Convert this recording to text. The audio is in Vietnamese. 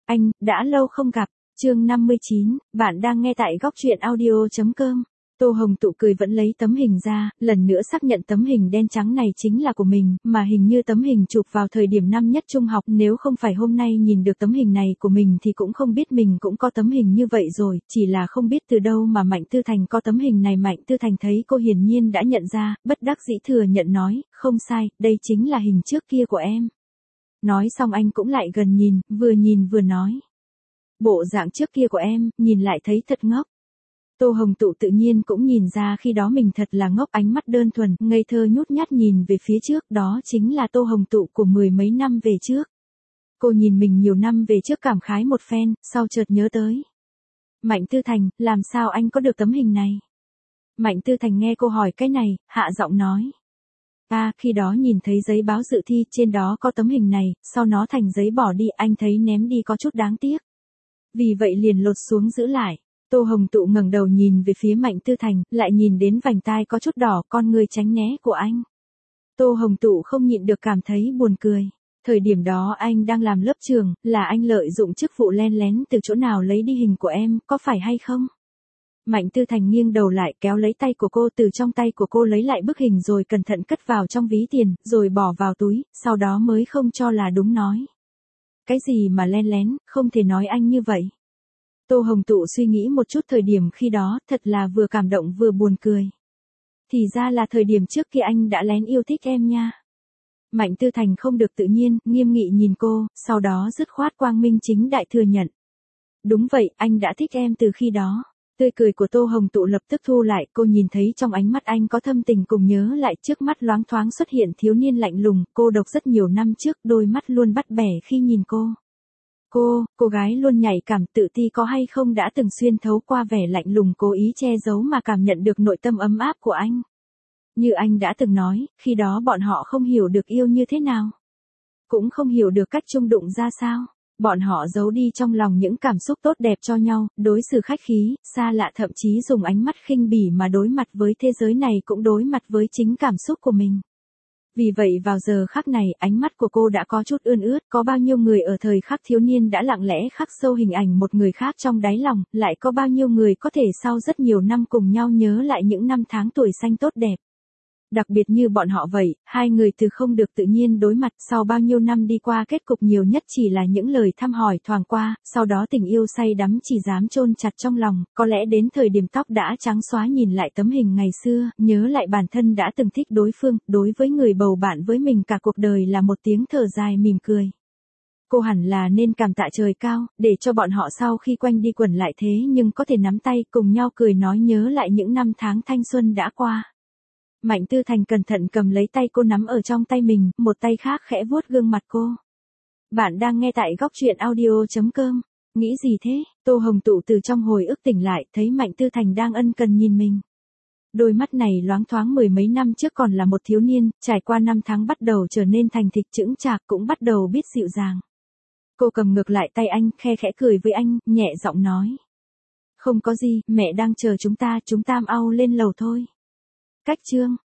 Anh, đã lâu không gặp. Chương 59, bạn đang nghe tại góc truyện audio.com. Tô Hồng Tụ cười vẫn lấy tấm hình ra, lần nữa xác nhận tấm hình đen trắng này chính là của mình, mà hình như tấm hình chụp vào thời điểm năm nhất trung học, nếu không phải hôm nay nhìn được tấm hình này của mình thì cũng không biết mình cũng có tấm hình như vậy rồi, chỉ là không biết từ đâu mà Mạnh Tư Thành có tấm hình này. Mạnh Tư Thành thấy cô hiển nhiên đã nhận ra, bất đắc dĩ thừa nhận nói, không sai, đây chính là hình trước kia của em. Nói xong anh cũng lại gần nhìn vừa nói. Bộ dạng trước kia của em, nhìn lại thấy thật ngốc. Tô Hồng Tụ tự nhiên cũng nhìn ra khi đó mình thật là ngốc, ánh mắt đơn thuần, ngây thơ nhút nhát nhìn về phía trước, đó chính là Tô Hồng Tụ của mười mấy năm về trước. Cô nhìn mình nhiều năm về trước cảm khái một phen, sau chợt nhớ tới. Mạnh Tư Thành, làm sao anh có được tấm hình này? Mạnh Tư Thành nghe cô hỏi cái này, hạ giọng nói. Khi đó nhìn thấy giấy báo dự thi, trên đó có tấm hình này, sau nó thành giấy bỏ đi, anh thấy ném đi có chút đáng tiếc. Vì vậy liền lột xuống giữ lại. Tô Hồng Tụ ngẩng đầu nhìn về phía Mạnh Tư Thành, lại nhìn đến vành tai có chút đỏ, con người tránh né của anh. Tô Hồng Tụ không nhịn được cảm thấy buồn cười. Thời điểm đó anh đang làm lớp trường, là anh lợi dụng chức vụ len lén từ chỗ nào lấy đi hình của em, có phải hay không? Mạnh Tư Thành nghiêng đầu lại kéo lấy tay của cô, từ trong tay của cô lấy lại bức hình rồi cẩn thận cất vào trong ví tiền, rồi bỏ vào túi, sau đó mới không cho là đúng nói. Cái gì mà len lén, không thể nói anh như vậy. Tô Hồng Tụ suy nghĩ một chút thời điểm khi đó, thật là vừa cảm động vừa buồn cười. Thì ra là thời điểm trước kia anh đã lén yêu thích em nha. Mạnh Tư Thành không được tự nhiên, nghiêm nghị nhìn cô, sau đó dứt khoát quang minh chính đại thừa nhận. Đúng vậy, anh đã thích em từ khi đó. Tươi cười của Tô Hồng Tụ lập tức thu lại, cô nhìn thấy trong ánh mắt anh có thâm tình cùng nhớ lại, trước mắt loáng thoáng xuất hiện thiếu niên lạnh lùng, cô độc rất nhiều năm trước, đôi mắt luôn bắt bẻ khi nhìn cô. Cô gái luôn nhạy cảm tự ti có hay không đã từng xuyên thấu qua vẻ lạnh lùng cố ý che giấu mà cảm nhận được nội tâm ấm áp của anh. Như anh đã từng nói, khi đó bọn họ không hiểu được yêu như thế nào. Cũng không hiểu được cách chung đụng ra sao. Bọn họ giấu đi trong lòng những cảm xúc tốt đẹp cho nhau, đối xử khách khí, xa lạ, thậm chí dùng ánh mắt khinh bỉ mà đối mặt với thế giới này cũng đối mặt với chính cảm xúc của mình. Vì vậy vào giờ khắc này, ánh mắt của cô đã có chút ươn ướt, có bao nhiêu người ở thời khắc thiếu niên đã lặng lẽ khắc sâu hình ảnh một người khác trong đáy lòng, lại có bao nhiêu người có thể sau rất nhiều năm cùng nhau nhớ lại những năm tháng tuổi xanh tốt đẹp. Đặc biệt như bọn họ vậy, hai người từ không được tự nhiên đối mặt, sau bao nhiêu năm đi qua kết cục nhiều nhất chỉ là những lời thăm hỏi thoáng qua, sau đó tình yêu say đắm chỉ dám chôn chặt trong lòng, có lẽ đến thời điểm tóc đã trắng xóa nhìn lại tấm hình ngày xưa, nhớ lại bản thân đã từng thích đối phương, đối với người bầu bạn với mình cả cuộc đời là một tiếng thở dài mỉm cười. Cô hẳn là nên cảm tạ trời cao, để cho bọn họ sau khi quanh đi quẩn lại thế nhưng có thể nắm tay cùng nhau cười nói nhớ lại những năm tháng thanh xuân đã qua. Mạnh Tư Thành cẩn thận cầm lấy tay cô nắm ở trong tay mình, một tay khác khẽ vuốt gương mặt cô. Bạn đang nghe tại góc truyện audio.com. Nghĩ gì thế? Tô Hồng Tụ từ trong hồi ức tỉnh lại, thấy Mạnh Tư Thành đang ân cần nhìn mình. Đôi mắt này loáng thoáng mười mấy năm trước còn là một thiếu niên, trải qua năm tháng bắt đầu trở nên thành thục chững chạc, cũng bắt đầu biết dịu dàng. Cô cầm ngược lại tay anh, khe khẽ cười với anh, nhẹ giọng nói. Không có gì, mẹ đang chờ chúng ta mau lên lầu thôi. Cách chương